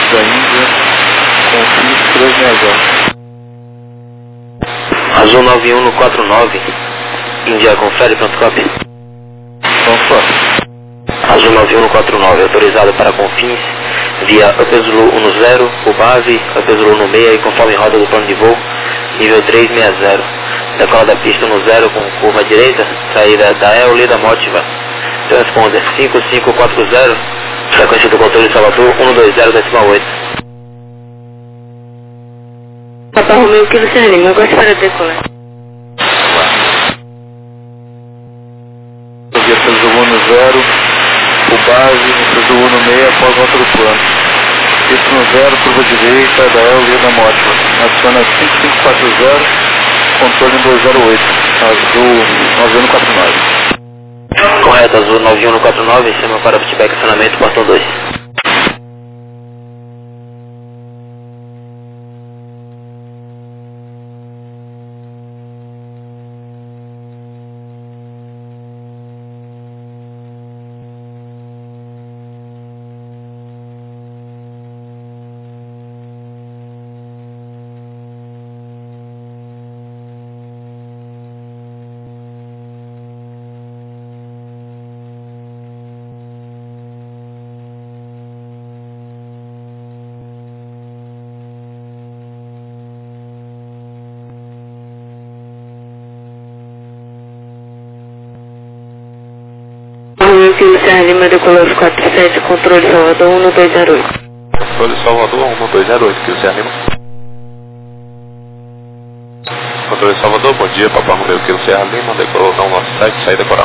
da Índia, Confins 360. Azul 91 no 49, Índia confere, pronto, copy. Opa. Azul 91 no 49, autorizado para Confins, via Upper Zulu 10, o base, Upper Zulu no 6 e conforme roda do plano de voo, nível 360. Decola da pista no 0 com curva direita, saída da Eolida Motiva. Transponder 5540, frequência do controle de Salvador 120,8. Papa Romeo, que você anima? Eu gosto para decolar. Via Zulu no 0, o base, Zulu no 6 após volta do plano. Pista no 0, curva direita da Eolida Motiva. Adiciona 5540, controle 208, Azul 9149. Correto, Azul 91 no 49, chama para feedback acionamento, portão 2. Kilo Serra Lima, decolou 47, controle Salvador 1208. Controle Salvador 1208, Kilo Serra Lima. Controle Salvador, bom dia, Papa Romeo, Kilo Serra Lima, decolou não 97, saída coral.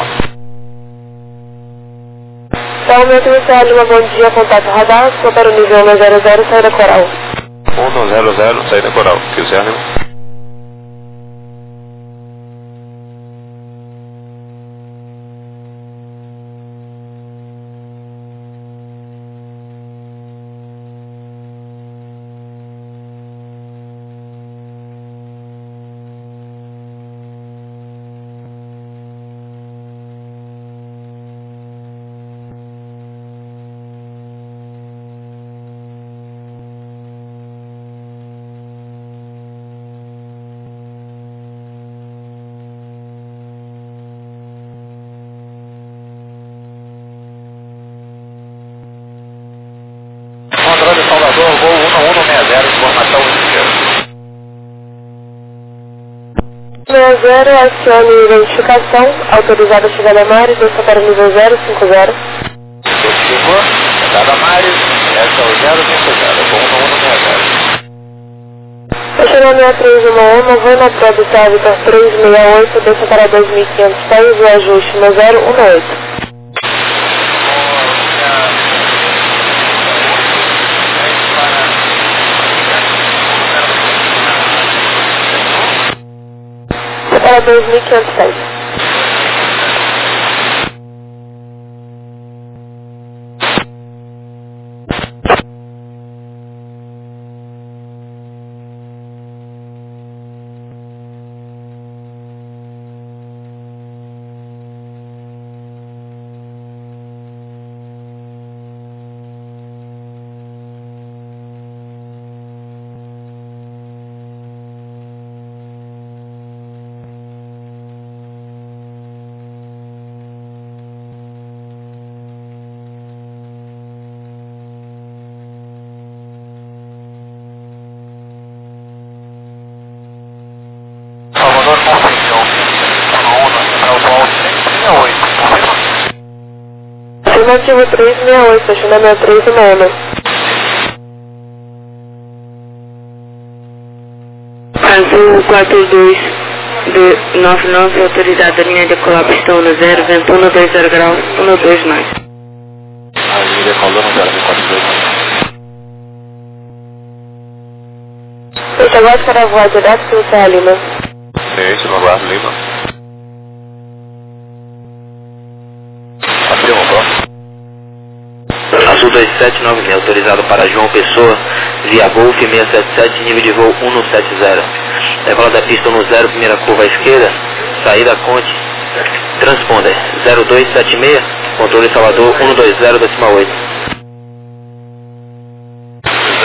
Romeo, Kilo Serra Lima, bom dia, contato radar, para o nível 100, saída coral. 100, saída coral, Kilo Serra Lima. Controle Salvador, voo 1160, informação inicial. 60, acione identificação, autorizada a chegada a Mares, desça para o nível 050. Desculpa, chegada a Mares, essa é o 050, voo 1160. Estacionamento 6311, voo na Produção Vitor 368, desça para 2500 pés, o ajuste no 018. Para 2500 pés. Salvador, confirmação. Afirmativo 368, estacionamento 311. Azul 4299, autorizada a linha de decolar pistão no 0, vento 120 graus, 129. A linha decolou no 042. Eu agora para voar direto para o Serra Lima. Sim, no Guarda Lima. Afirma, Azul 2796, autorizado para João Pessoa, via Golf 677, nível de voo 170. Decola da pista no 0, primeira curva à esquerda, saída Conte, transponder 0276, controle Salvador 120,8.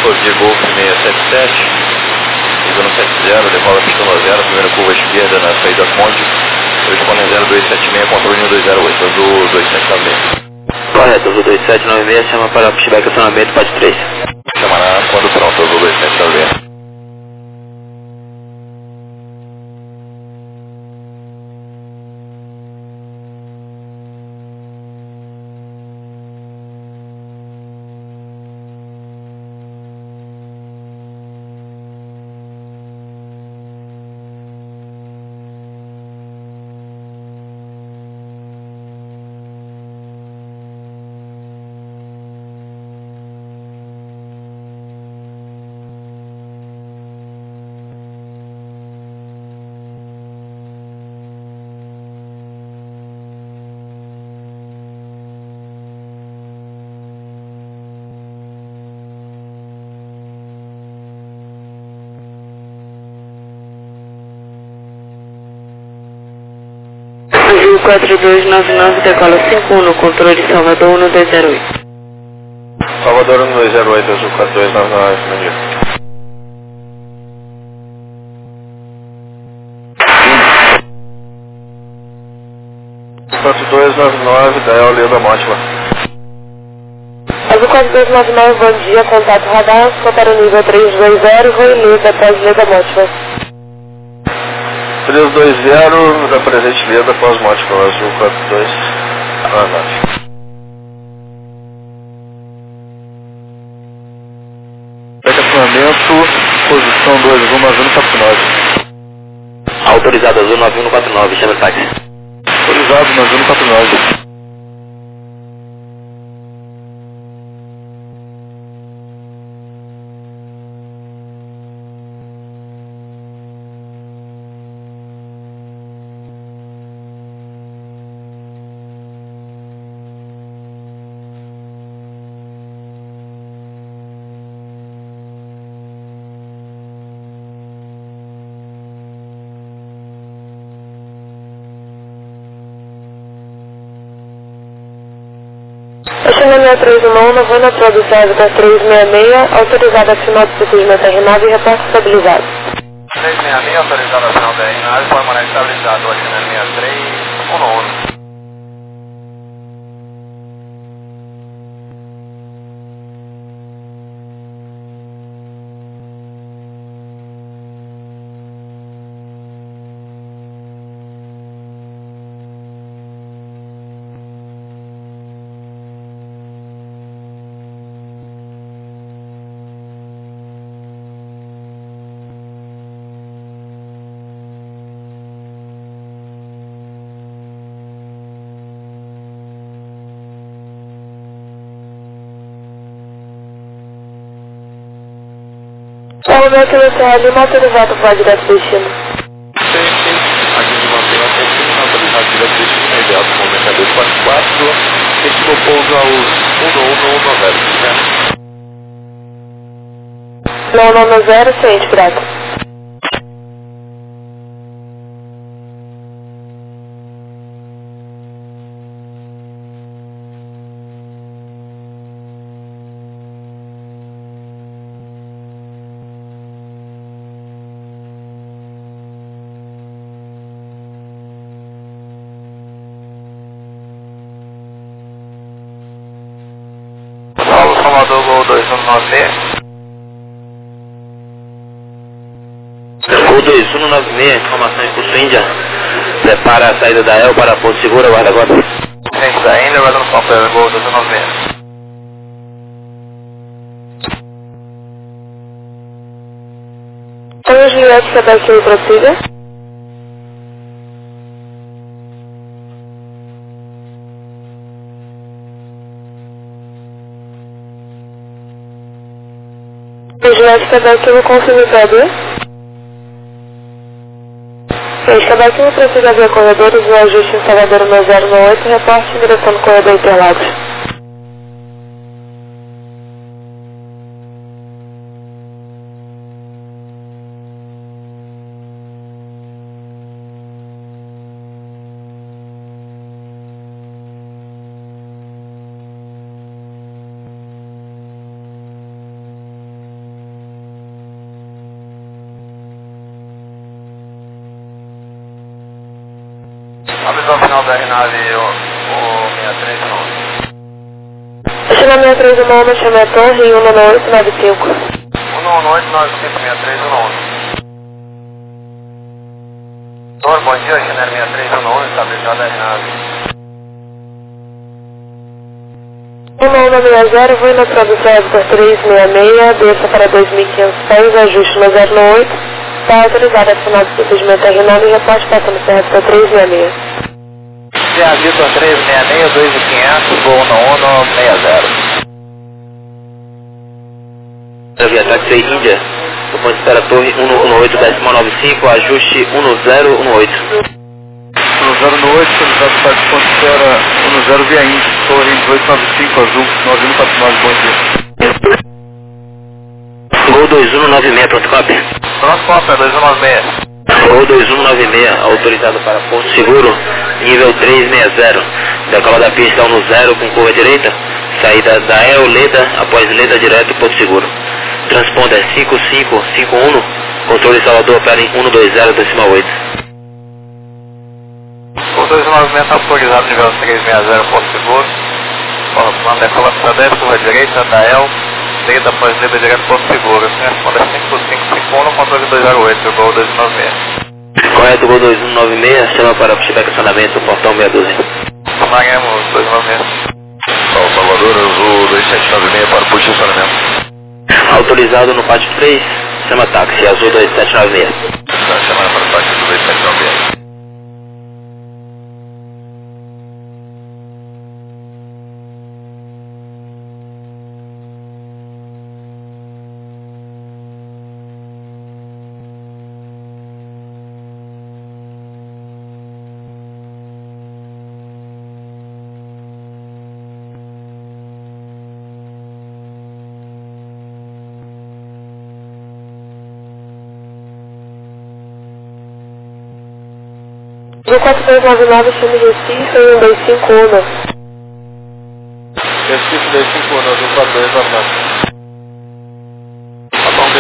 de Golf 677, usando 70, decola pista 0, primeira curva esquerda na saída ponte, correspondente 0276, controle 1208, azul 2796. Correto, azul 2796, chama para pushback acionamento, pode 3. Chamará quando pronto, azul 2796. Azul 4299, decola 51 no controle Salvador 1208. Salvador 1208, azul 4299, bom dia. 4299, Dael Leda Mótima. Azul 4299, bom dia, contato radar, só para o nível 320, Rui Leda, após Leda Mótima. 320, da presente Leda, após Mótima, azul 4299. Estacionamento, posição 2, rumo azul 49. Autorizado azul 9149, chama de táxi. Autorizado no azul 49. Estacionamento 311, vou na produção da 366, autorizado a final do procedimento R9 e reporte estabilizado. 366, autorizado a final da R9, permanece estabilizado, estacionamento 6311. O momento inicial de autorizado pode dar destino. Sim, aqui de manter a pouquinho, autorizado direto destino, imediato, com o mercador 44, esse propôs ao 1190, certo? Não, 0, ciente, prata. Salvador Gol 2196. Gol 2196, informação em curso Índia. Prepara a saída da El para Porto Seguro, aguarda agora. Gente da Índia, vai dando papel, Gol 2196. Oi, Juliette, Quebec e prossiga. Juliette, Quebec, eu vou confirmar o PAD. Quebec, eu prossiga via corredores, o ajuste em Salvador 1098, reporte em direção do corredor Interlagos. Autoriza ao final da R9 o 6319. Chama 6319, chama a torre em 19895. 198956311. Senhor, bom dia, Channel 6319, estabilizado R9. 1160, vou na tradução Vitor 366, desça para 2.500 pés, ajuste no 098. Está autorizado a final do procedimento R9 e reporte para no Vitor 366. CA Vitor 366, 2.500, voo no 160. Via táxi Índia, do ponto de espera torre 118.95, ajuste 1018. 1098, solicitado para ponto de espera 10 via Índia, torre 1895, azul, 9149, bom dia. Gol 2196, pronto cópia. Pronto, cópia, 2196. Gol 2196, autorizado para Porto Seguro, nível 360. Decola da pista 10 com curva direita, saída da El Leda, após Leda direto Porto Seguro. Transponder 5551, controle Salvador opera em 120.8. O 296 autorizado, nível 360, Porto Seguro. Falando decola para 10, curva direita, da El, Leda após Leda direto Porto Seguro. Transponder 5551, controle 208, Gol 296. Correto, Gol 2196, chama para o estacionamento, portão 612. Tomaremos 296. Salvador, Azul 2796 para o estacionamento. Autorizado no pátio 3, chama táxi, Azul 2796. Está chamando para o pátio 2796. Do 4299, chame Recife 1251. Recife 251, do 4299. Tá bom,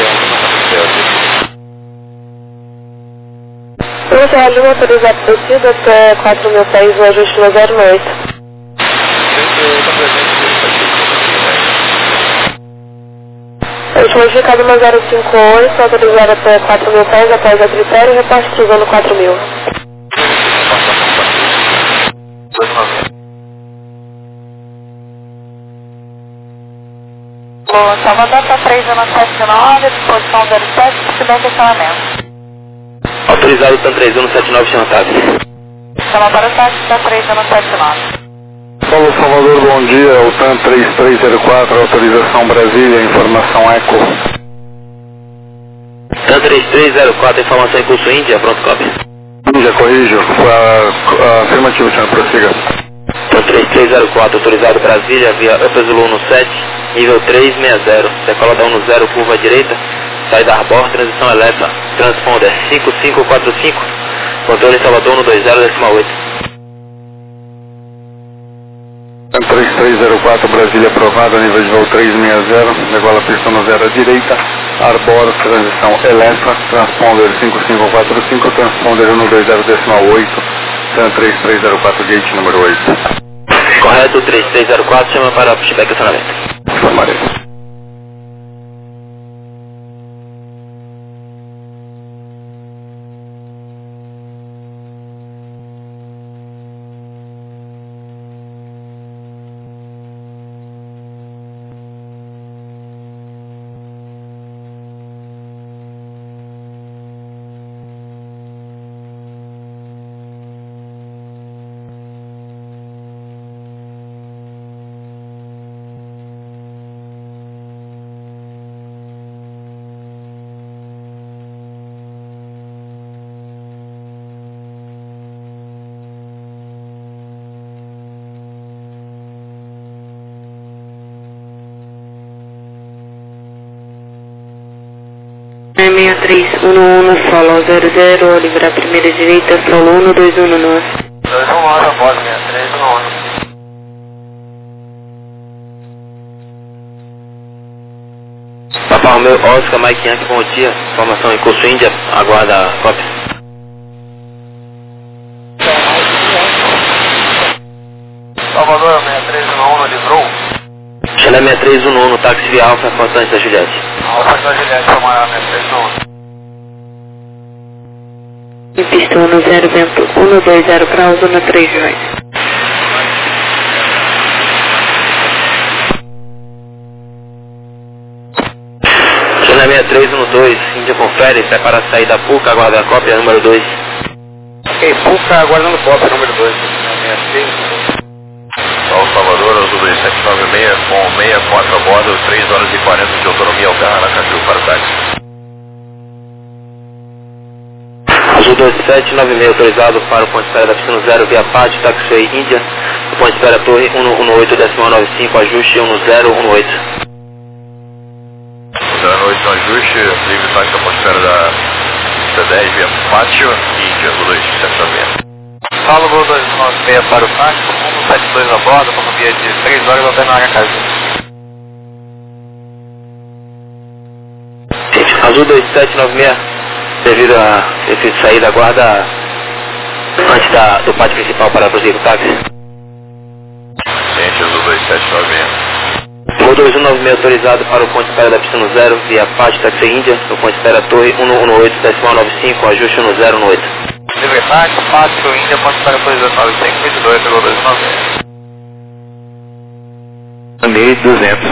Hoje a linha autorizada descida até 4.000 pés, o ajuste no 098. Último indicado no 058, autorizado até 4.000 pés, após a critério, repasse cruzando 4.000. Salvador está 3179, disposição 07, possibilidade de estacionamento. Autorizado TAN 3179, chama táxi. Salvador está 3179. Paulo Salvador, bom dia, o TAN 3304, autorização Brasília, informação ECO. TAN 3304, informação em curso Índia, pronto cópia. Índia, corrijo, afirmativo, senhor, prossiga. TAN 3304, autorizado Brasília, via Upazulu 17, nível 360, decola da 10, curva direita, saída Arbor, transição elétrica, transponder 5545, controle Salvador no 20.8. 3304, Brasília aprovado, nível de voo 360, degola pista no 0 à direita, Arbor, transição elétrica, transponder 5545, transponder no 20.8, 3304, gate número 8. Correto, 3304, chama para o pushback estacionamento. Informarei. É 6311, solo 00, Oliveira primeira direita, solo 1219. 219, após 6311. Papai Romeu, Oscar, Mike Yankee, bom dia. Informação em curso Índia, aguarda a cópia. 311, táxi via Alfa, importante da Juliette. Alfa da Juliette, para maior, né? 311. Em pista 10, vento 120 para zona 3 right. China 6312, Índia confere, prepara a saída da PUCA, aguarda a cópia número 2. Ok, PUCA aguardando cópia número 2. 63. São Salvador, Azul 2796, com 64 a bordo, 3 horas e 40 de autonomia ao carro Aracaju para o táxi. Azul 2796, autorizado para o ponto de espera da piscina 0 via Pátio, Taxiway Índia, o ponto de espera Torre 118.95, ajuste 1018. 08 no ajuste, livre táxi da ponto de espera da pista 10 via Pátio Índia, Azul 2796. Fala, voo 296 para o táxi, 172 a bordo, autonomia de 3 horas até na Aracaju. Azul 2796, devido a esse saída, aguarda antes do pátio principal para prosseguir o táxi. Gente, Azul 2796. Voo 2196, autorizado para o ponto de espera da piscina 0 via Pátio, Taxi Índia, o ponto de espera Torre 118.95, ajuste 1018. Livre táxi, Pátio Índia, ponto de espera 295, 22, pegou 296. 1200.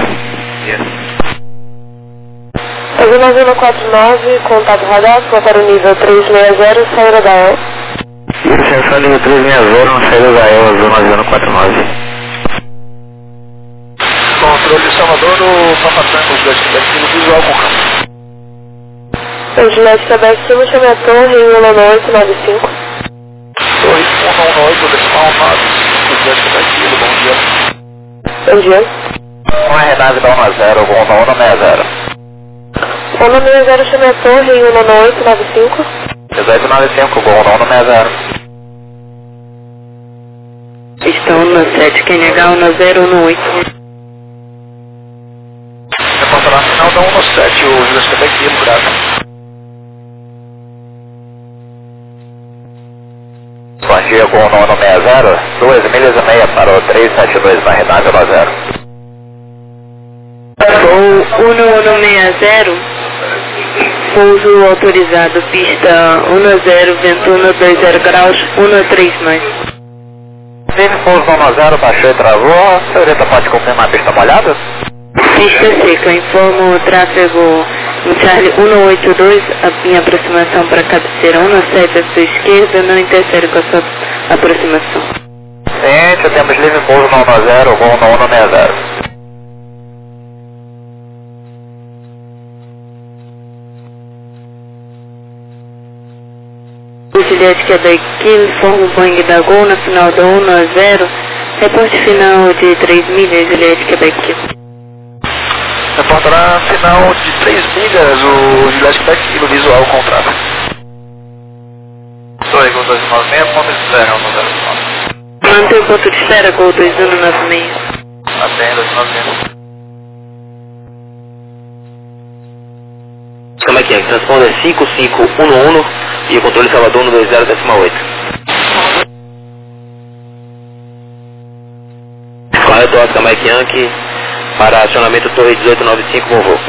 Azul 9049, contato radar, para o nível 360, saída da El. Licença nível 360, na saída da El, Azul 9049. Controle de Salvador, o Papa Tango, Juliette Quebec, no visual com câmera. O Juliette Quebec, Kilo, chame a torre em 11895. Torre 118, decimal 9, Juliette Quebec, Kilo, bom dia. Bom dia. Uma Renave da 10, com 160. 160, chame a torre em 11895. 1895, com 160. Pista 17, QNH 1018. Reporta lá, final da 17, o Juliette Quebec, Kilo, grave. Bom dia, com 160, 2 milhas e meia para o 372 na Renave 10. Voo 1160, pouso autorizado, pista 10, vento 120 graus, 13 mais. Teve pouso 10, baixou e travou, a senhorita pode confirmar a pista molhada? Pista seca, informo o tráfego no Charlie 182, a minha aproximação para a cabeceira 17 à sua esquerda, não interfere com a sua aproximação. Ciente, temos livre pouso 10, com 160. O Juliette Quebec, informa o Boeing da Gol na final da 10, reporte final de 3 milhas, Juliette Quebec. Reportará final de 3 milhas, o Juliette Quebec, no visual contrato. Torre Gol 296, ponto de espera, 109. Mantém o ponto de espera, Gol 2196. Atendo, 296. Como é que é? Transponder 5511 e o controle Salvador no 20.8. Correto, Oscar Mike Yankee, para acionamento Torre 1895, bom voo.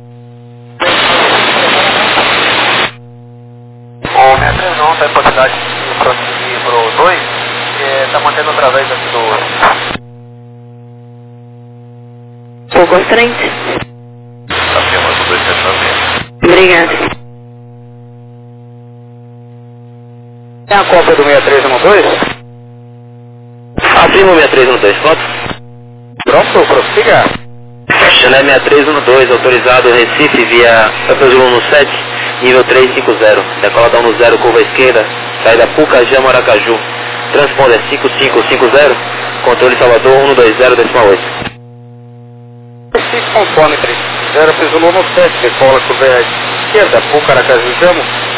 O 631 tem possibilidade de prosseguir para o 2, que está mantendo através aqui do... Pouco à frente. Está firmando o 296. Obrigada. Tem a cópia do 6312? Afirma o 6312, pronto? Pronto, prossiga. China 6312, autorizado Recife via Azul 17, nível 350. Decola da 10, curva esquerda, saída PUCA, Jama, Aracaju. Transponder 5550, controle Salvador 120.8. Recife conforme 350, Azul 17, decola curva esquerda, PUCA, Aracaju, Jamo.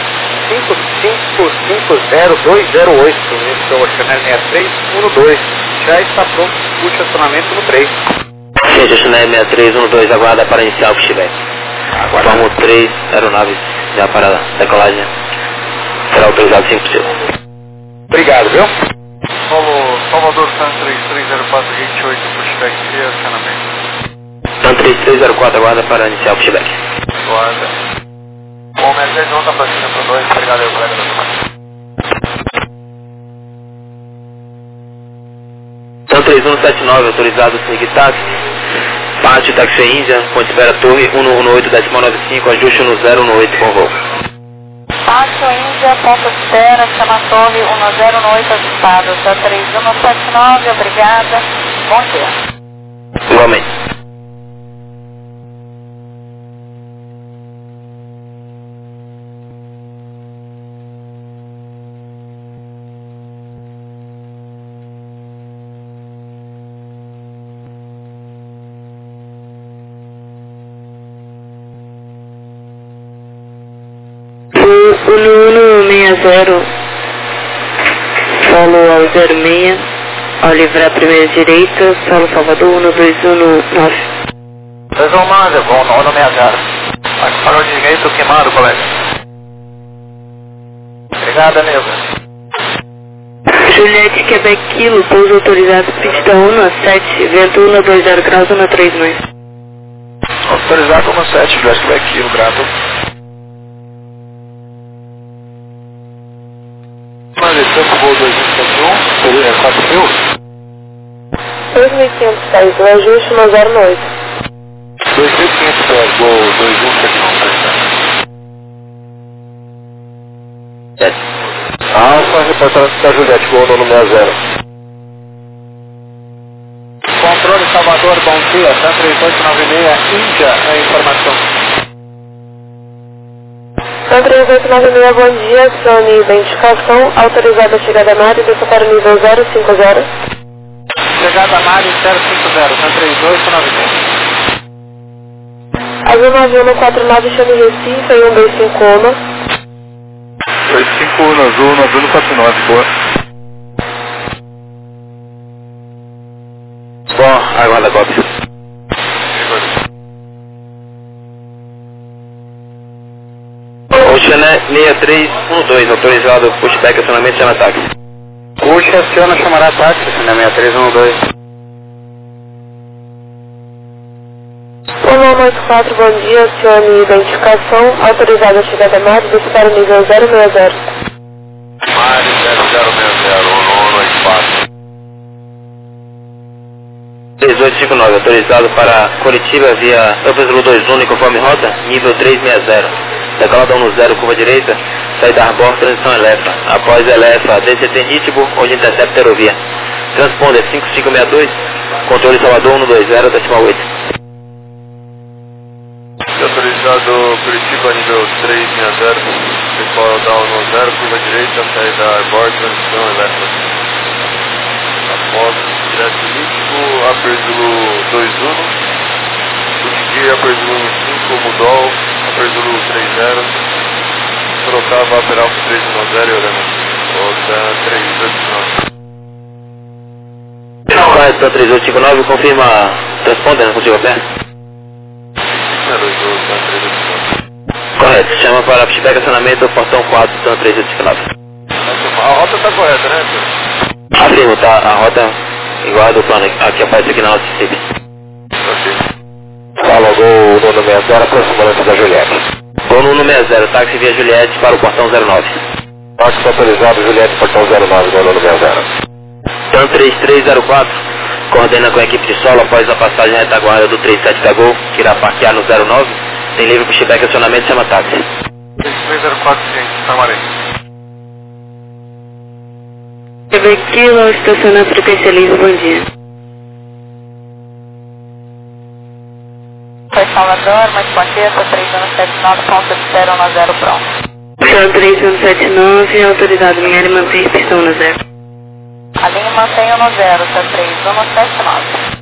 5550208, esse é o Chanel 6312. Já está pronto o estacionamento no 3. Gente, o Chanel 6312 aguarda para iniciar o feedback. Formo 3 aeronaves já para decolagem. Será autorizado 5%. Obrigado, viu? Salvador San 330428, pushback e acionamento. 3304, aguarda para iniciar o pushback. Guarda. Bom, Mercedes 1 tá pra cima pro 2, obrigado aí, colega da tomada. Então 3179, autorizado a seguir táxi. Pátio, táxi Índia, ponte espera torre 118.95, ajuste 1018 com voo. Pátio Índia, ponto de espera, chama torre 1018 ajustado, tá 3179, obrigada, bom dia. Igualmente. O 160, solo ao 06, ao livrar primeira direita, solo Salvador 1219. 219, bom, no 60. Aqui parou de direito, queimado, colega. Obrigado, amigo. Juliette, Quebec Kilo, pouso autorizado, pista 17, vento 120 graus, 139. Autorizado 17, Juliette, Quebec Kilo, grato. Descendo voo 2171, 4000. 2.500 pés, o ajuste 108. 2.500 pés, voo 2171, Alfa, reportando da Juliette, voo no 60. Controle Salvador, bom dia, 3896, Índia, a informação. 3896, bom dia, Sony identificação, autorizada a chegada na área, desça para o nível 050. Chegada na área 050, 3896. Azul 9149, chame Recife, aí 125 251, azul 9149, boa. Bom, aguarda a cópia. Oceané 6312, autorizado pushback, acionamento, chama táxi. Puxa, aciona, chamará táxi, na 6312. 1184, bom dia, acione identificação, autorizada a chegada na área, desça para o nível 060. Mário 0060, 1184. 3859, autorizado para Curitiba via Upper 21, conforme rota, nível 360. Decolada 10, curva direita, saída Arbor, transição Elefa. Após Elefa, DCT Nitibo, onde intercepta aerovia. Transponder 5562, controle Salvador 120, decimal 8. Autorizado Curitiba, nível 360, decola down 10, curva direita, saída Arbor, transição Elefa. Após direto Nitibo, Upper Zulu 21, Unigir, Upper Zulu 5, Mudol, Upper Zulu 30, Sorocaba, Upper Alpha 310, Orama, Rota 389. Correto, 3859, confirma transponder, não consigo a pé? Correto, chama para pushback, acionamento, portão 4, então 3859. A rota está correta, né, senhor? Afirmo, tá? A rota igual a do plano, aqui aparece aqui na nossa CIP. Fala, gol no 60, aproximando-se da Juliette. Vou no 60, táxi via Juliette para o portão 09. Táxi autorizado, Juliette, portão 09, gol no 60. Então 3304, coordena com a equipe de solo após a passagem retaguarda do 37 da Gol, que irá parquear no 09, tem livre pushback, acionamento, chama táxi. 3304, sim, Tamarém. Quebec Kilo, estaciona a frequência livre, bom dia. Foi Salvador, mas bom dia, 3179, ponto de espera 10 pronto. Chão 3179, autorizado minha área, manter pistão no 0. A linha mantém 10, tá 3179.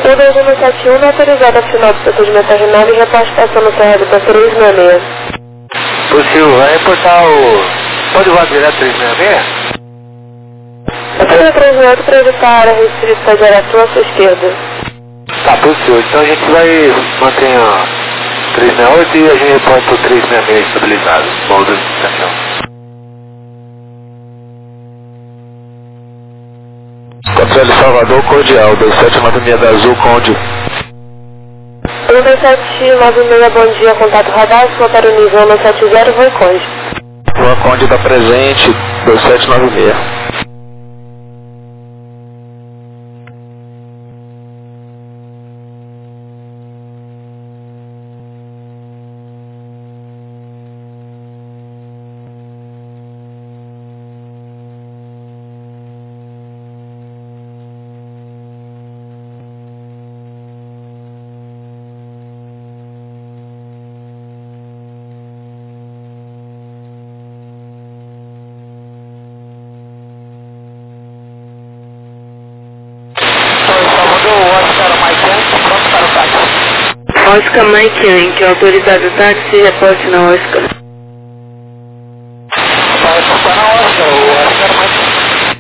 O 2171 autorizado a final do procedimento terminado e repastação no Cerrado para 366. Possível, vai reportar o... Pode voar direto 366? Eu tenho 38 para evitar a área restrita de Araçu à sua esquerda. Tá, possível. Então a gente vai manter a 368 e a gente reporta o 366 estabilizado. Bom, 2171. Controle Salvador, cordial, 2796 da Azul, Conde. 3796, bom dia, contato radar, para o nível 170, Voe Conde. Voa Conde está presente, 2796. Oscar Mike Yankee, autorizado táxi, reporte na Oscar. Vai reportar na Oscar, o Oscar Mike.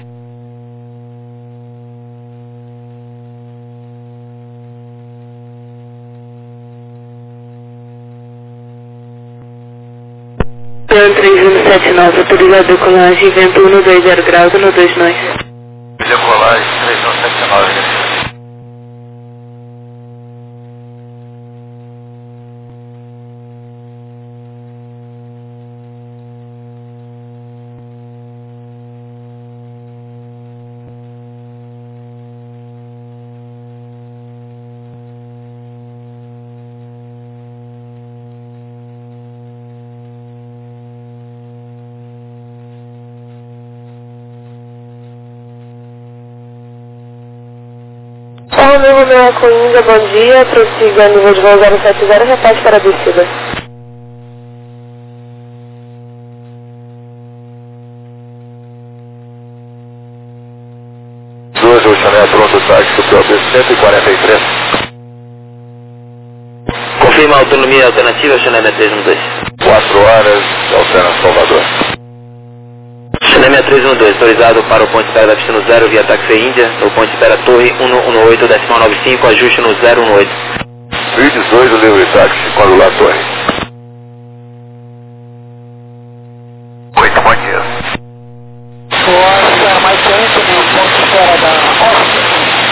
Plan 3179, autorizado decolagem, vento 120 graus, 129. Decolagem 3179. Romeu Romeu com Índia, bom dia, prossiga nível de voo 070, reparte para a descida. Duas, o Chanel pronto, táxi, o próprio 143. Confirma a autonomia alternativa, Chanel 6312. 4 horas, alternando Salvador. Chanel 6312, autorizado para o ponto de espera da pista no 0 via táxi Índia, no ponto de espera Torre 118.95, ajuste no 018. 1018, livre táxi, quando lá Torre. 8, bom dia. Oscar mais tempo no ponto de espera da Oscar.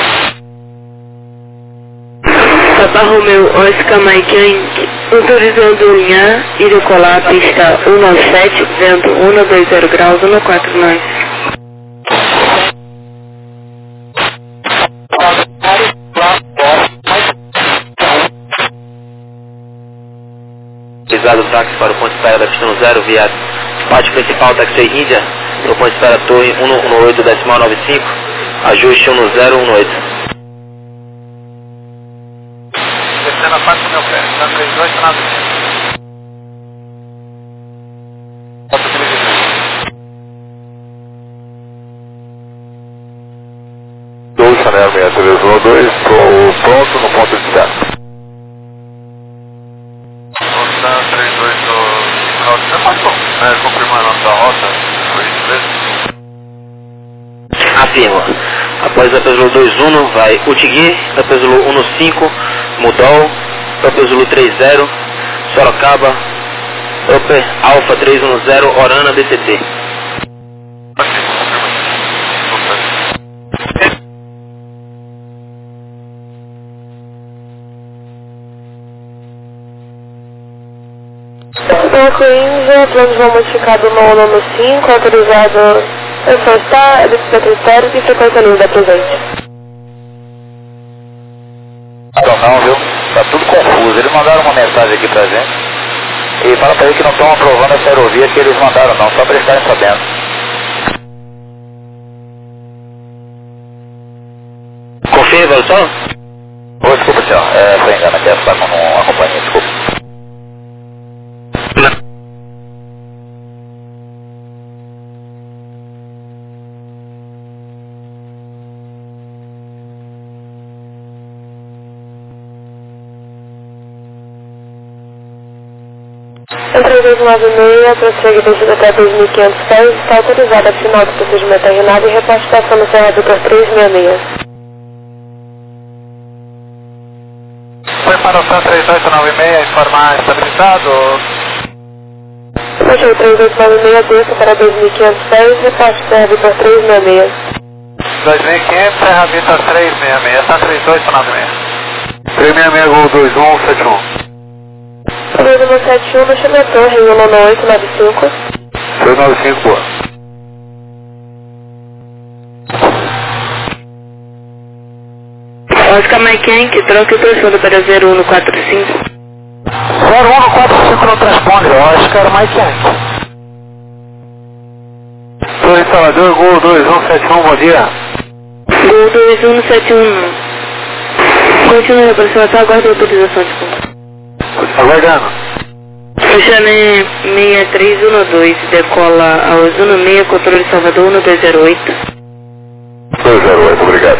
Papa Romeu, Oscar Mike Yankee, autorizando linhar e decolar a pista 197, vento 120 graus, 149. Autorizado o táxi para o ponto de espera da pista no 0 via pátio principal táxi Índia, no ponto de espera Torre 118.95, ajuste no 018. Descendo a parte do meu pé, tá 32, tá nada. Dois Chanel 6312, estou pronto no ponto de espera. Voltando 32 do final de semana, confirmar a nossa rota, foi isso mesmo? Afirma. Após a Pesulu 21, vai Utigui, a Pesulu 15, Mudol, a Pesulu 30, Sorocaba, Upper Alfa 310, Orana DCT. Banco Índia, plano de voo modificado no nono 5, autorizado reforçar, descer critérios e frequência linda presente. Não, viu? Tá tudo confuso. Eles mandaram uma mensagem aqui pra gente e fala pra ele que não estão aprovando essa aerovia que eles mandaram não, só pra eles estarem sabendo. Confirma, só? Ô, desculpa, senhor. Foi engano aqui, essa tá com uma companhia, desculpa. Em 3896, prossegue descida até 2.500 pés, está autorizado a final do procedimento terminado e repartição no Serra Vitor 366. Foi para o TAM 3896 informar estabilizado. Hoje 3896, desça para 2.500 pés, reparte Serra Vitor 366. 2500, Serra Vitor 366, TAM 3896. 366, Gol 2171. 2171, no chame a torre, 19895. 395, boa. Oscar Mike Yankee, troca o transfundo para 0145. 0145 não transponde, Oscar Mike Yankee. Torre Salvador, Gol 2171, bom dia. Gol 2171. Continue a aproximação, aguarde a autorização de ponto. Aguardando. Xané 6312, decola ao Zuno 6, controle Salvador 1208. 208, obrigado.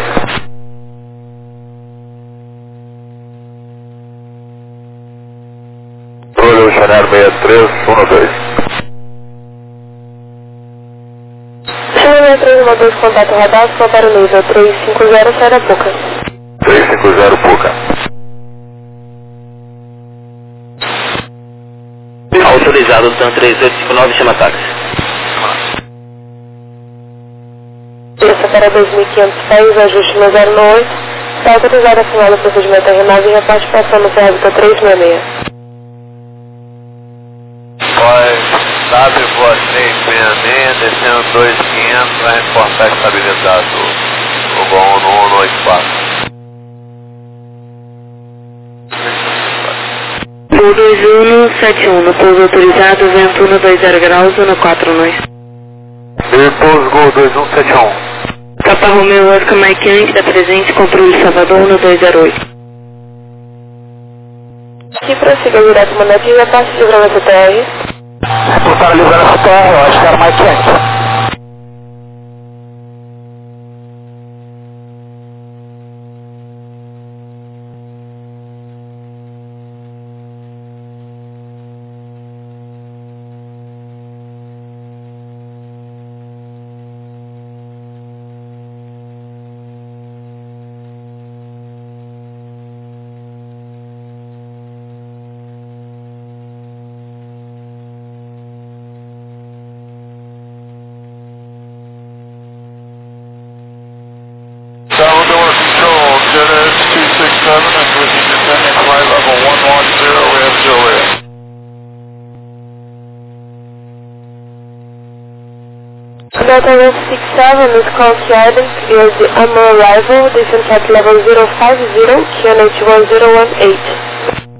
Controle Xané 6312. Xané 6312, contato radar, só para o nível 350, sai da Puca. 350, Puca. Autorizado o TAM 3859, chama táxi. Desça para 2.500 pés, ajuste no 098. Está autorizado a final do procedimento terminado e reparte passão no Serra Vitor 366. W voa 366, descendo 2500, vai reportar estabilizado o Gol no 184. Gol 2171, no pouso autorizado, vento 120 graus, 149. Repouso Gol 2171. Papa Romeo Oscar Mike Yankee, da presente, controle Salvador 1208. Aqui prossiga direto mandativo, a parte de livrando TR. Reportar livrando TR, Oscar Mike Yankee. Salvador Control, JetX 267, and with you descending flight level 110, we have Joe Air. Delta 167 is called Kiadam, clears the Amur arrival, descent at level 050, QNH 1018.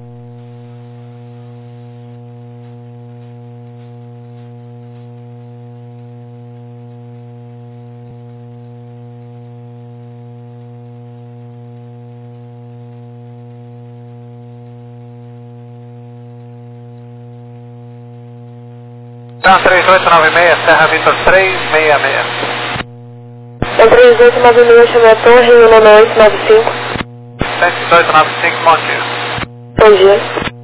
TAM 3896, Serra Vitor 366. Em 3896, chame a torre, 19895. 10295, bom dia. Bom dia.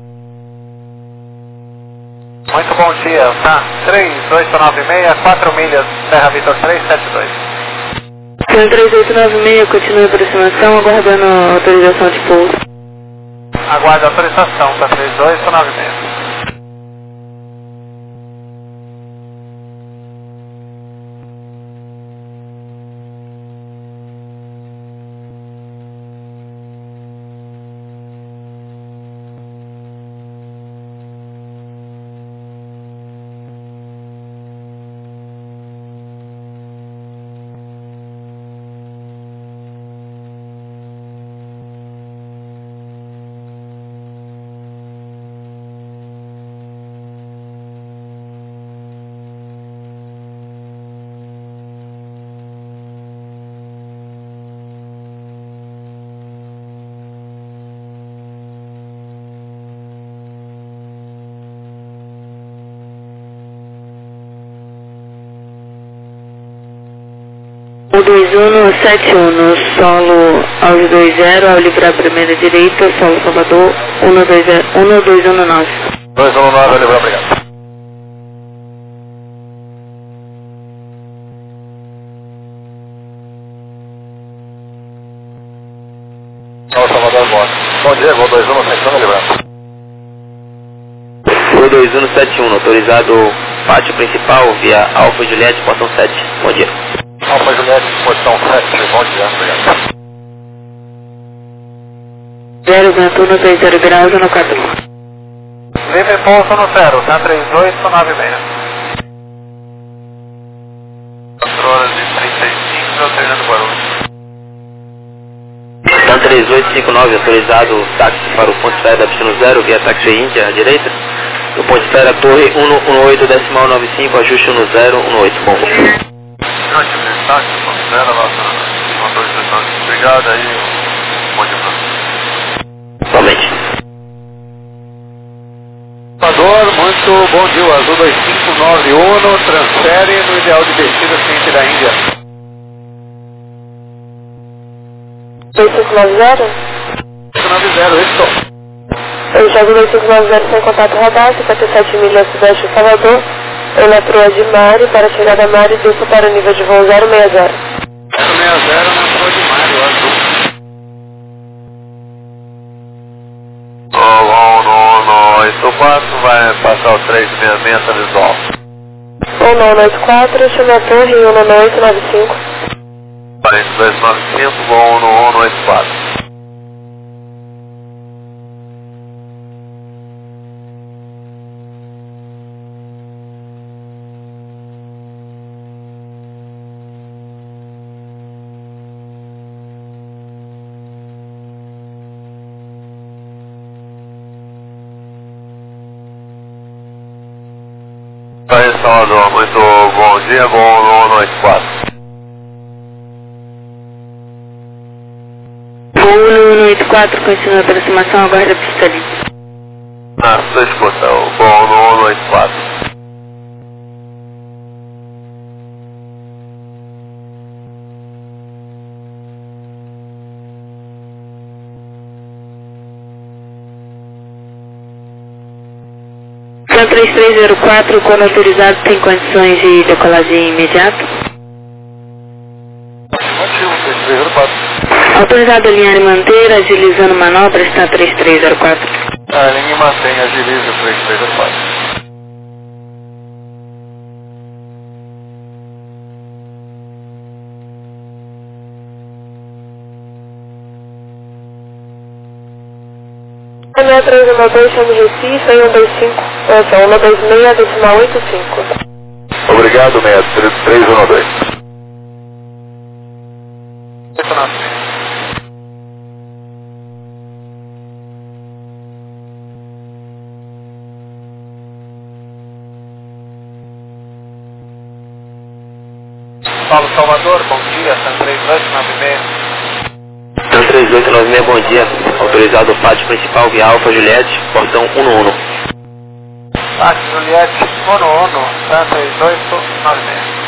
Muito bom dia, TAM 3896, 4 milhas, Serra Vitor 372. Em 3896, continue a aproximação, aguardando a autorização de pouso. Aguarde a autorização, TAM 3896. O 2171 no solo aos 20, ao livrar a primeira direita, solo Salvador 1219. 219, valeu, obrigado. Salvador Morte. Bom dia, voo 2171, valeu. Voo 2171, autorizado pátio principal via Alfa Juliette, portão 7. Bom dia. Alfa Juliette, portão 7, bom dia, obrigado. 0 Gantuno 20 graus, no 4. Livre pouso no 0, 13896. 4 horas e 35, alternando Guarulhos. TAM 3859, autorizado táxi para o ponto de saída da Pistino 0 via táxi Índia à direita. Do ponto de espera Torre 118.95, ajuste 1018, bom. Táxi, ponto de espera, nossa, obrigado aí, bom dia pra você. Somente. Salvador, muito bom dia, o Azul 2591, transfere no ideal de descida ciente da Índia. 2590? 590, isso. Eu jogo 2590 sem contato radar, 57 milhas sudeste de Salvador. Eu na proa de Mari, para chegar da Mari, desço para o nível de voo 060. 060 na proa de Mari, o Azul. No 84 vai passar o 366 visual. 1984, chama a torre 19895. 4295, voo no 184. Aí, Salvador, muito bom dia, voo no 184. Voo 184, continua a aproximação, aguarda a pista livre. Sua escuta, o voo no 184. TAM 3304, quando autorizado, tem condições de decolagem imediata? Motivo, 3304. Autorizado alinhar e manter, agilizando manobra, está 3304. Ninguém mantém, agiliza 3304. A minha 312, chama Recife, 125, 126,85. Obrigado, mestre, 312. Paulo Salvador, bom dia, TAM 3896. TAM 3896, bom dia. Autorizado pátio principal via Alfa Juliette, portão 111. Táxi Juliette, ONO, TAM 3896.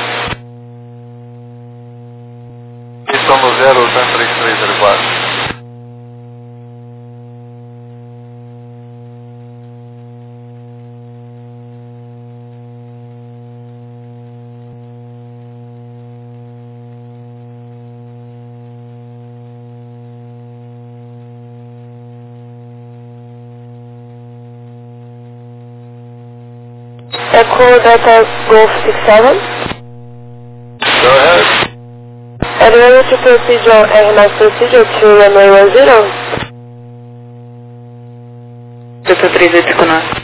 Estão no 0, TAM 3304. Echo Delta Golf 67. Go ahead. Are you ready to proceed your airmass procedure to runway 10? Delta 3859.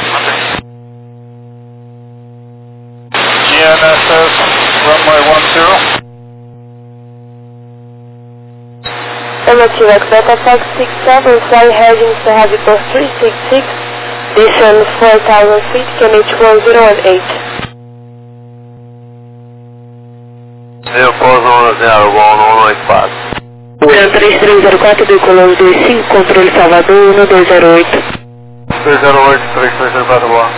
GNSS, runway 10. Affirmative, Delta Fox 67, fly heading Serra Vitor 366, distance 4,000 feet, QNH 1018. Eu pouso 0, voo no 184. TAM 3304, decolou 25, controle Salvador 1208. 308, 3304, boa.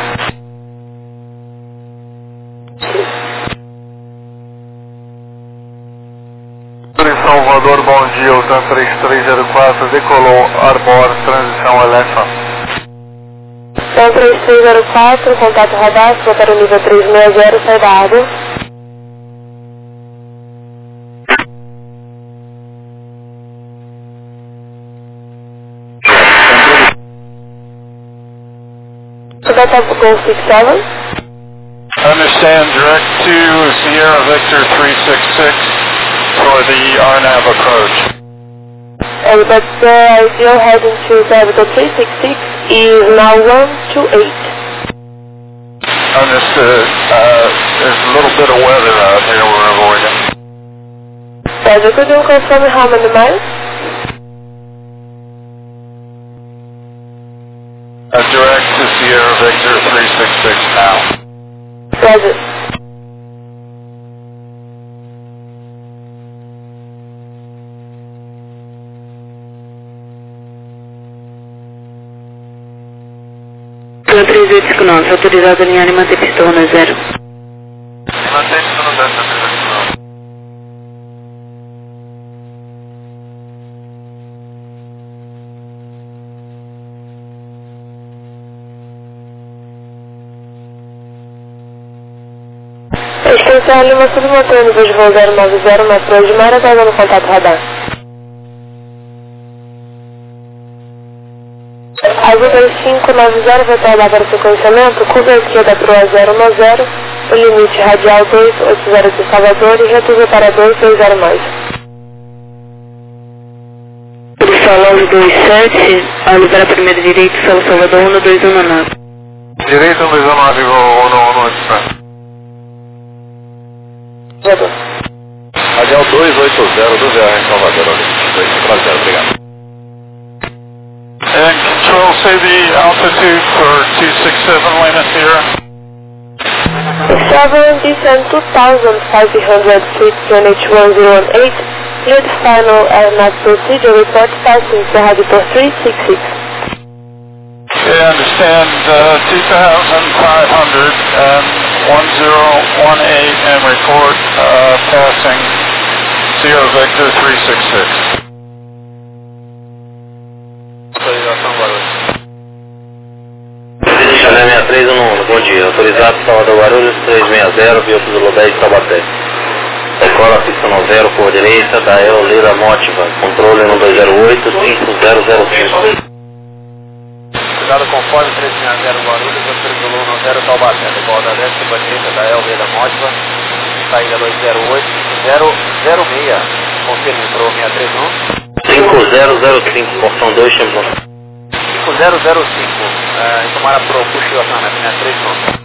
Salvador, bom dia, o TAM 3304, decolou, Arbor, transição Elephant. TAM 3304, contato radar, vou para o nível 360, sai da água. Delta Go 67. Understand, direct to Sierra Victor 366 for the RNAV approach. But the ideal heading to Delta 366 is now 128. Understood. There's a little bit of weather out here we're avoiding. Roger, could you confirm how many miles? Direct to Sierra Victor 366 now. Roger. Pela 3859, autorizado a alinhar e manter pistão no 0. Mantém isso no 10, 3859. Extensão Lima submotor, nível de voo 090, metro de mar, aguardando contato radar. Azul 2590, vai tardar para o sequenciamento, curva à esquerda para o 010, o limite radial 280 de Salvador e retusa para 220 mais. Policial 927, olhe para a primeira direita, São Salvador 1219. Direito 219, no Express. Radial 280 do VR em Salvador, 250, obrigado. And control, say the altitude for 267 Lima Sierra. 7 descent 2,500 feet, QNH 1018, here the final airmax procedure report passing to Radio 366. Okay, I understand 2,500 and 1018 and report passing Sierra Victor 366. Autorização Guarulhos. Chalé 6311, bom dia. Autorizado Salvador Guarulhos 360, Biopísolo 10, Taubaté. Decola pista 90, por direita, da El Lira Mótiva. Controle 1208 5005. Cuidado conforme 360 Guarulhos, Biopísolo 90, Taubaté. Decola da leste, por direita, da El Lira Mótiva. Saída 208 5006. Confirme para o 631. 5005, porção 2, Champion. 5005, tomara pro Puxiotana, 631.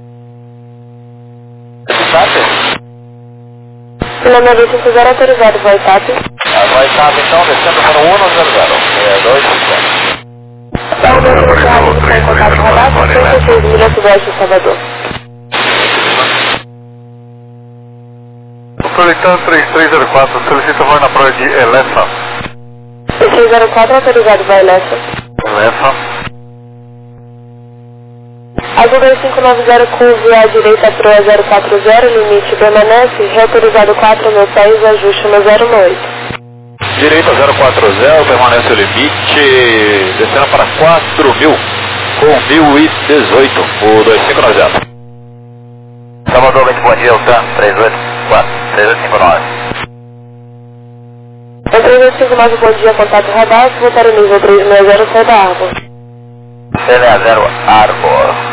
Sabe? Lima 250 autorizado, vai TAP. Vai TAP então, descendo para o 100, 250. Sem contato radar, 56 milhas sudeste de Salvador. Solicitando 3304, solicita voar na praia de Elefa. 604 autorizado, vai Elefa. Elefa. Azul 2590, curva à direita para o 040, limite permanece, reautorizado 4 mil pés, ajuste no 018. Direita 040, permanece o limite, descendo para 4.000, com 1018, o 2590. Salvador, muito bom dia, Altan, 384, 3859. 3859, bom dia, contato radar, vou para o nível 360, sai da água. 360, Arbor.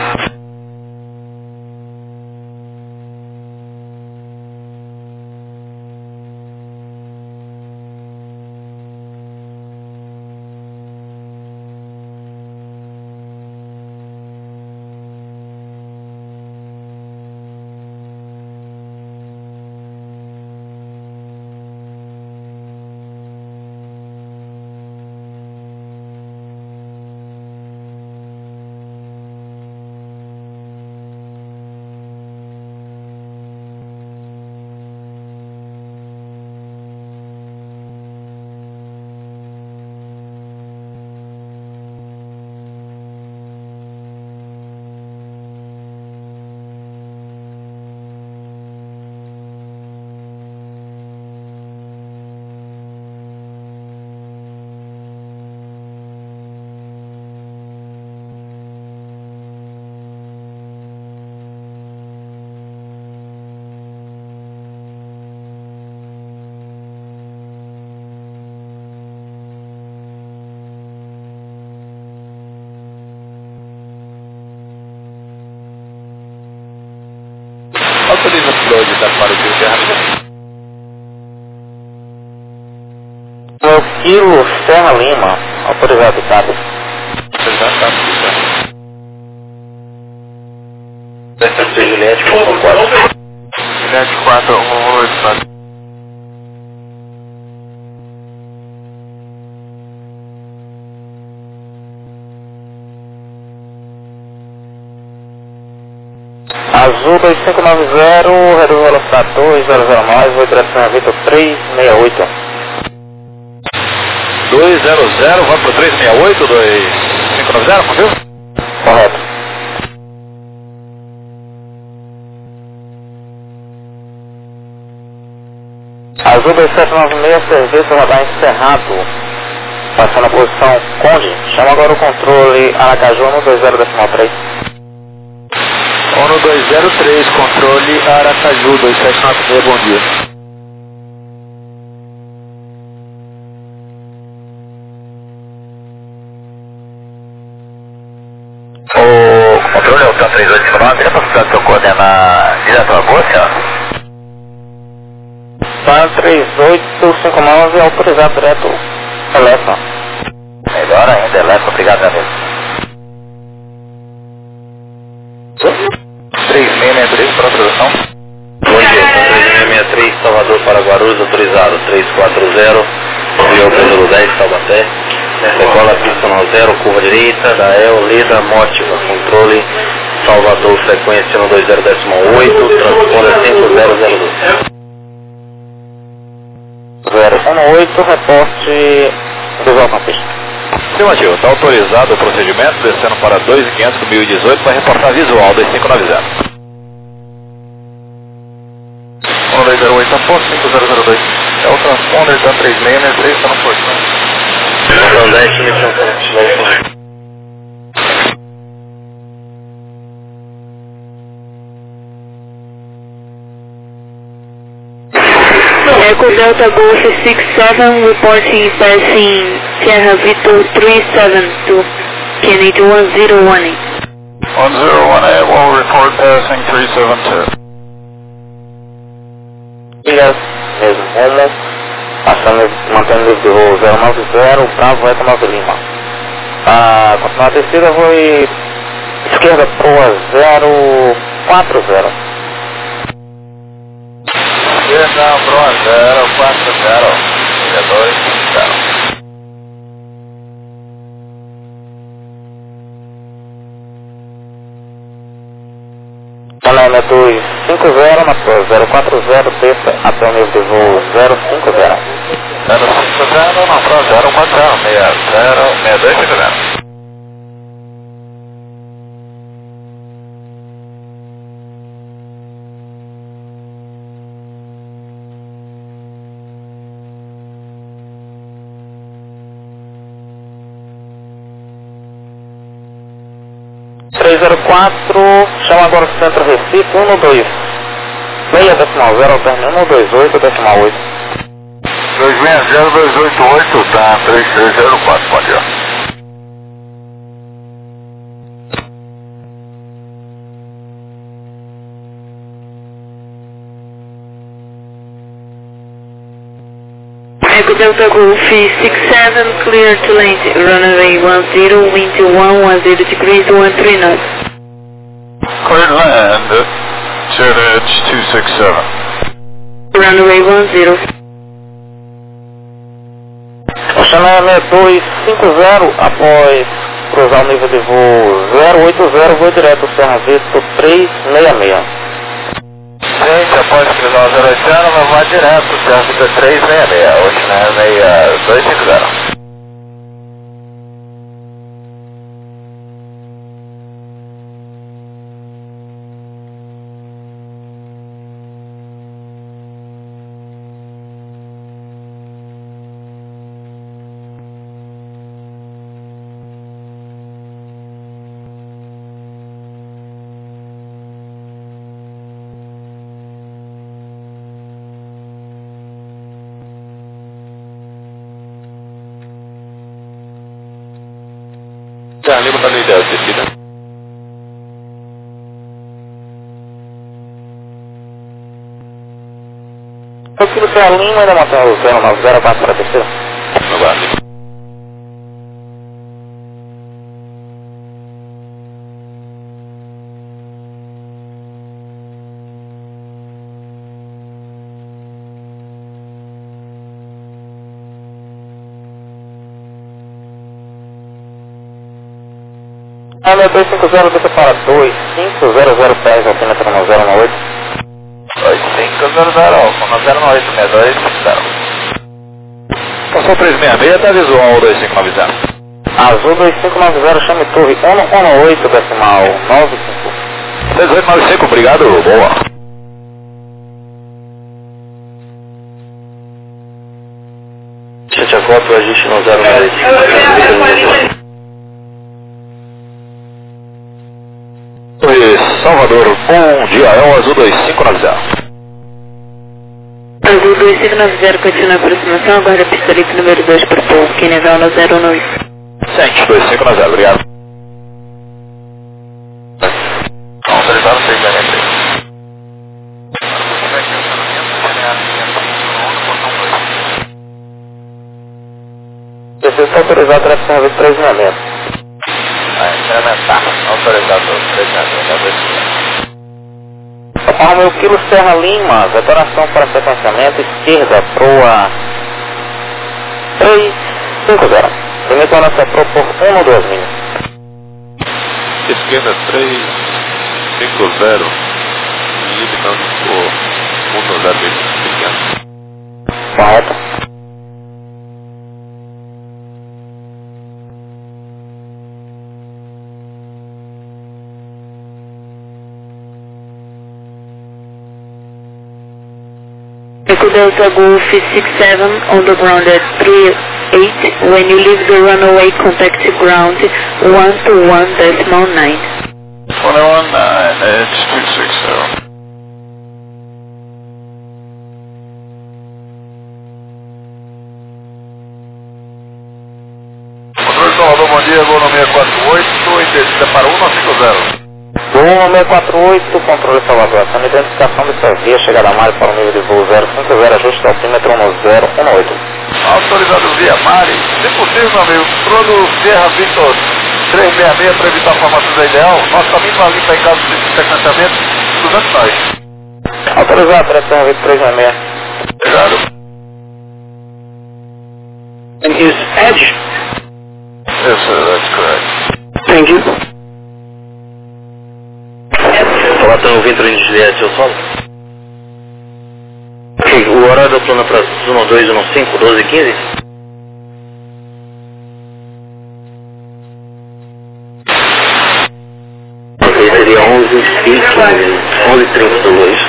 upload da para o Serra Lima. Kilo Serra Lima, autorizado, sabe? Juliette 4. Juliette 4, 184. Azul 2590, reduz velocidade 2009, vou direção a Vitor 368. 200, vai pro 368, 2590, confirma? Correto. Azul 2796, serviço radar encerrado. Passando a posição Conde. Chama agora o controle Aracaju 120.3. 1203, controle Aracaju 2796, bom dia. O controle é o TAM 3859, é a possibilidade de seu coordenar direto à boa, senhor? TAM 3859 é autorizado direto Elefa. Melhor ainda, Elefa, obrigado, meu amigo. 3663 para autorização. Bom dia, 3663, Salvador para Guarulhos, autorizado 340, Rio pelo 10, Taubaté. Decola pista no 0, curva direita, da El, Lida, Mótiva, controle, Salvador, frequência no 20.8, transponder 5002. 018, reporte visual com a pista. Afirmativo, está autorizado o procedimento, descendo para 2500 com 1018 para reportar visual 2590. 1208, aposto 5002. É o transponder da 3663, está no portão. Então 10, missão Echo Delta Golf 67 reporting passing Sierra Vitor 372. Can it 1018? 1018 will report passing 372. Ilhas, mesmo rumo, passando, mantendo o voo 090, Bravo Eco 9 Lima. Continuar a descida, vou esquerda proa 040. Esquerda, proa 040, 250. Panela 250 na proa 040, desça até o nível de voo 050. 050 na proa 040, 60, 6250. Chama agora o Centro Recife, 126.0, termina 128.8. 260-288, tá 3304, pode ir. Echo Delta Golf 67 clear to land, runway 10, wind 110 degrees, 13 knots. Cleared land, shared edge 267. Runway 10. Chanel 250, após cruzar o nível de voo 080, voo direto Serra Vitor 366. Gente, após cruzar o 080, vai direto, Serra Vitor 366, hoje né, 250. Já lembro da ideia de descida. O quilo Serra Lima ainda mantém o 090 para a terceira. No base. A 250 deixa para 2500 pés, altímetro no 018. 2500, no 0986250. Passou 366, tá visual 2590. Azul 2590, chame torre 118 decimal 95. 3895, obrigado, boa. Deixa eu foto, ajuste no 098. Salvador, bom dia, é o Azul 2590. Azul 2590 continua a aproximação, aguarda a pista livre número 2 para o Kineval no 018. Sente, 2590, obrigado. Autorizado 663. Você está autorizado para serviço 366. Incrementar, autorizado 363. Meu quilo Serra Lima, detonação para sequenciamento, esquerda, proa 350. Permita a proa por 1 ou 2 milhas. Esquerda 350, limitando por 1 ou 0 milhas. Correto. Echo Delta Golf 67 on the ground at 38. When you leave the runway, contact ground 121.9. 119, edge 260. Controle Salvador, bom dia, gol no 648, descida para 150. Gol 648, controle Salvador. Essa identificação dessa via, chegada a Mari para o nível de voo 050, ajuste altímetro no 018. Autorizado via Mari, se possível, meu amigo, Trono Sierra Victor 366 para evitar a formação da ideal, nosso caminho ali está em caso de sequenciamento, 200 nós. Autorizado, Sierra Victor 366. Obrigado. And is edge? Yes, sir, that's correct. Thank you. Falando Vitor de Juliette, eu solo. Ok, o horário do plano para 12, 15, 12 e 15? Ok, seria 11 e 15, 11 e 32.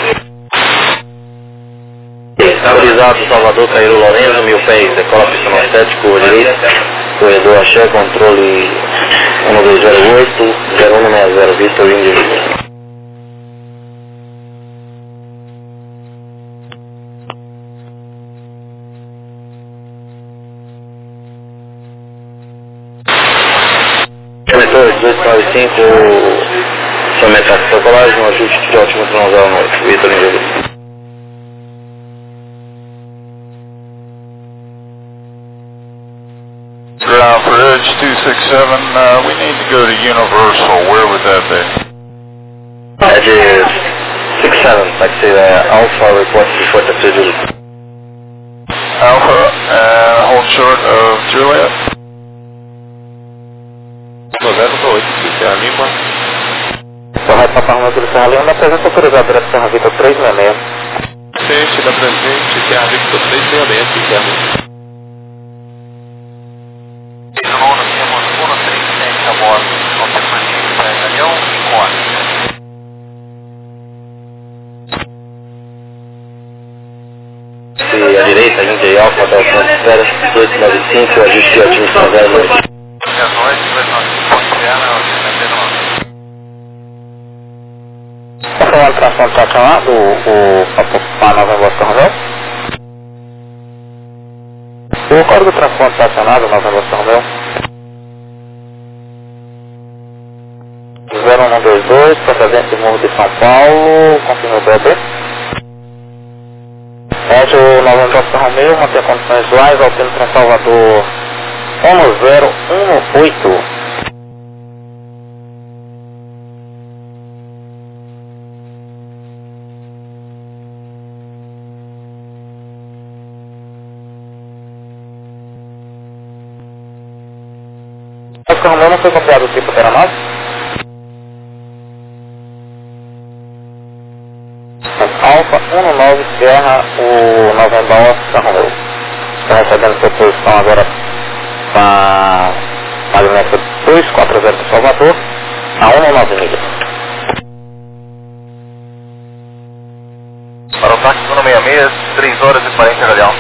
Autorizado Salvador, Cairo Lourenço, 1000 pés, decola pista no 7, curva direita, corredor Axé, controle 1208, 0160, Vitor Índio. Metrô 1895, somente a procolagem, um ajuste de altímetro no 09, Vitor Índio. Ground for Edge 267, we need to go to Universal. Where would that be? Edge 67, like say Alpha reports before the schedule. Alpha, hold short of Juliet. 028, Serra Lima. Correto, papai, do Serra Lima, presença autorizada da Serra Victor 366. Frente da presente, Serra Victor 366, Serra Lima. A direita, Índia Alfa, da Fronteira, 1895, ajuste altímetro no 09. Qual é o transporte tracionado, para Nova Boston Romeu? O código de transporte tracionado, Nova Boston Romeu? 0122, procedente do Morro de São Paulo, confirma o BB. 17, o Novembro Oscar Romeo, manter condições iguais, Alpino São Salvador 1018. Oscar Romeo não foi copiado o tipo Teranós? Alfa 19 Sierra, o Novembro Oscar Romeo. Está recebendo sua posição agora para a alimenta 240 de Salvador, a 19 milhas. Para o táxi 166, 3 horas e 40 radial.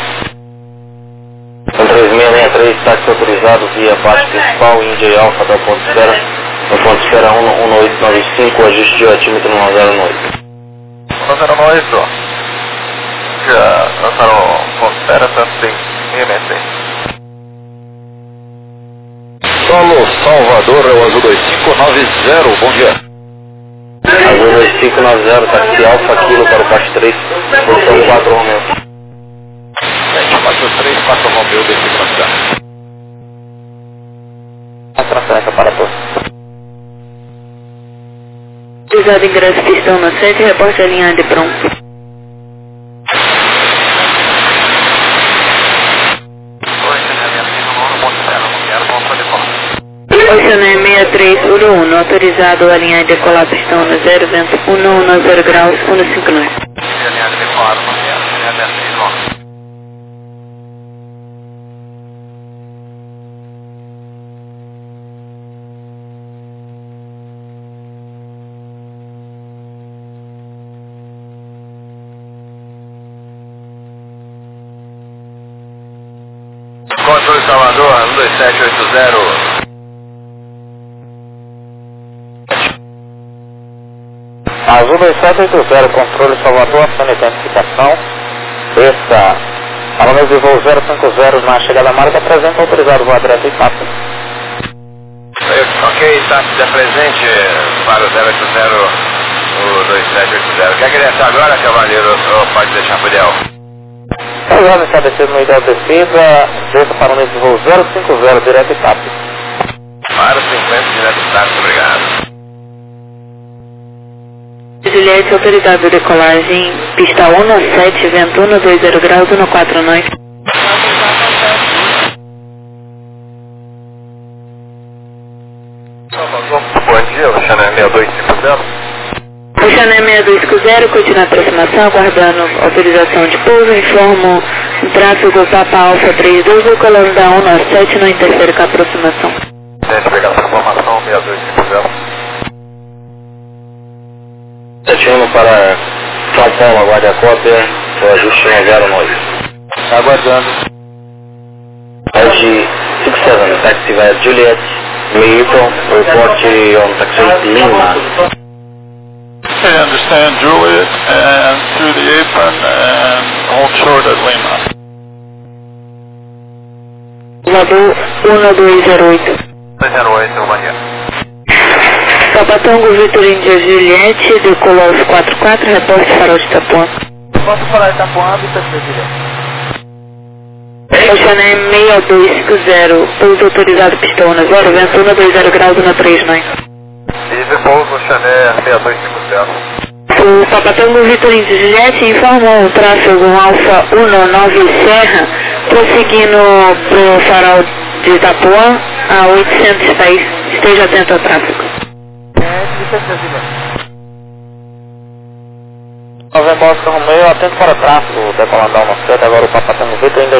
3663, táxi autorizado via parte principal, Índia e Alfa da ponto de espera, no ponto de espera 11895, ajuste de altímetro 109. 108, já lançaram ponto de espera, tanto tem MSC. Solo Salvador, é o Azul 2590, bom dia. Azul 2590, táxi Alfa Kilo para o parte 3, posição 4 Romeo. 743, 4 Romeo, desci para cá. A transferência para todos. Utilizado ingresso pistão no 7, reporte a linha de pronto. Oceané 6311, autorizado a linha de decolar pistão no 0, vento 110 graus, 159. Controle Salvador, 12780. Azul 2780, controle Salvador, aciona identificação. Essa, alunos de voo 050 na chegada marca, apresenta autorizado voo direto e passa. Ok, táxi da presente para o 080, o 2780. Quer que ele entre agora, cavaleiro, ou pode deixar pro ideal? As ordens estabelecidas no ideal descida, desça para o nível de voo 050, direto e passa. Para o 50, direto e táxi, obrigado. Juliette, autorizado a decolagem, pista 17, vento 120 graus, 149. Bom dia, o Xané 6250. O Xané 6250 continua a aproximação, aguardando autorização de pouso, informo o tráfego Papa Alfa 32, decolando da 197, não interfere com a aproximação. Obrigado pela informação, 6250. 71 para São Paulo, aguarde a cópia, o ajuste 109. Aguardando. Edge 67, taxi via Juliet, Milton, report on taxi Lima. I understand Juliet and through the apron and hold short at Lima. Voador 1208. 208, bom dia. Papa Tango Vitor Índia Juliette, decolou aos 44, reporte farol de Itapuã. Posso falar Itapuã, Vitor Juliette? Oceané 6250, pouso autorizado pistão na 0, vento 120 graus, 139. Livre pouso, Xané 6250. O Papa Tango Vitor Índia Juliette informa o tráfego Alfa 19 Serra, prosseguindo pro farol de Itapuã a 800 pés. Esteja atento ao tráfego. Novembro Oscar Romeo, atento para o tráfego, decolando da 17, agora o Papa Tango Vitor ainda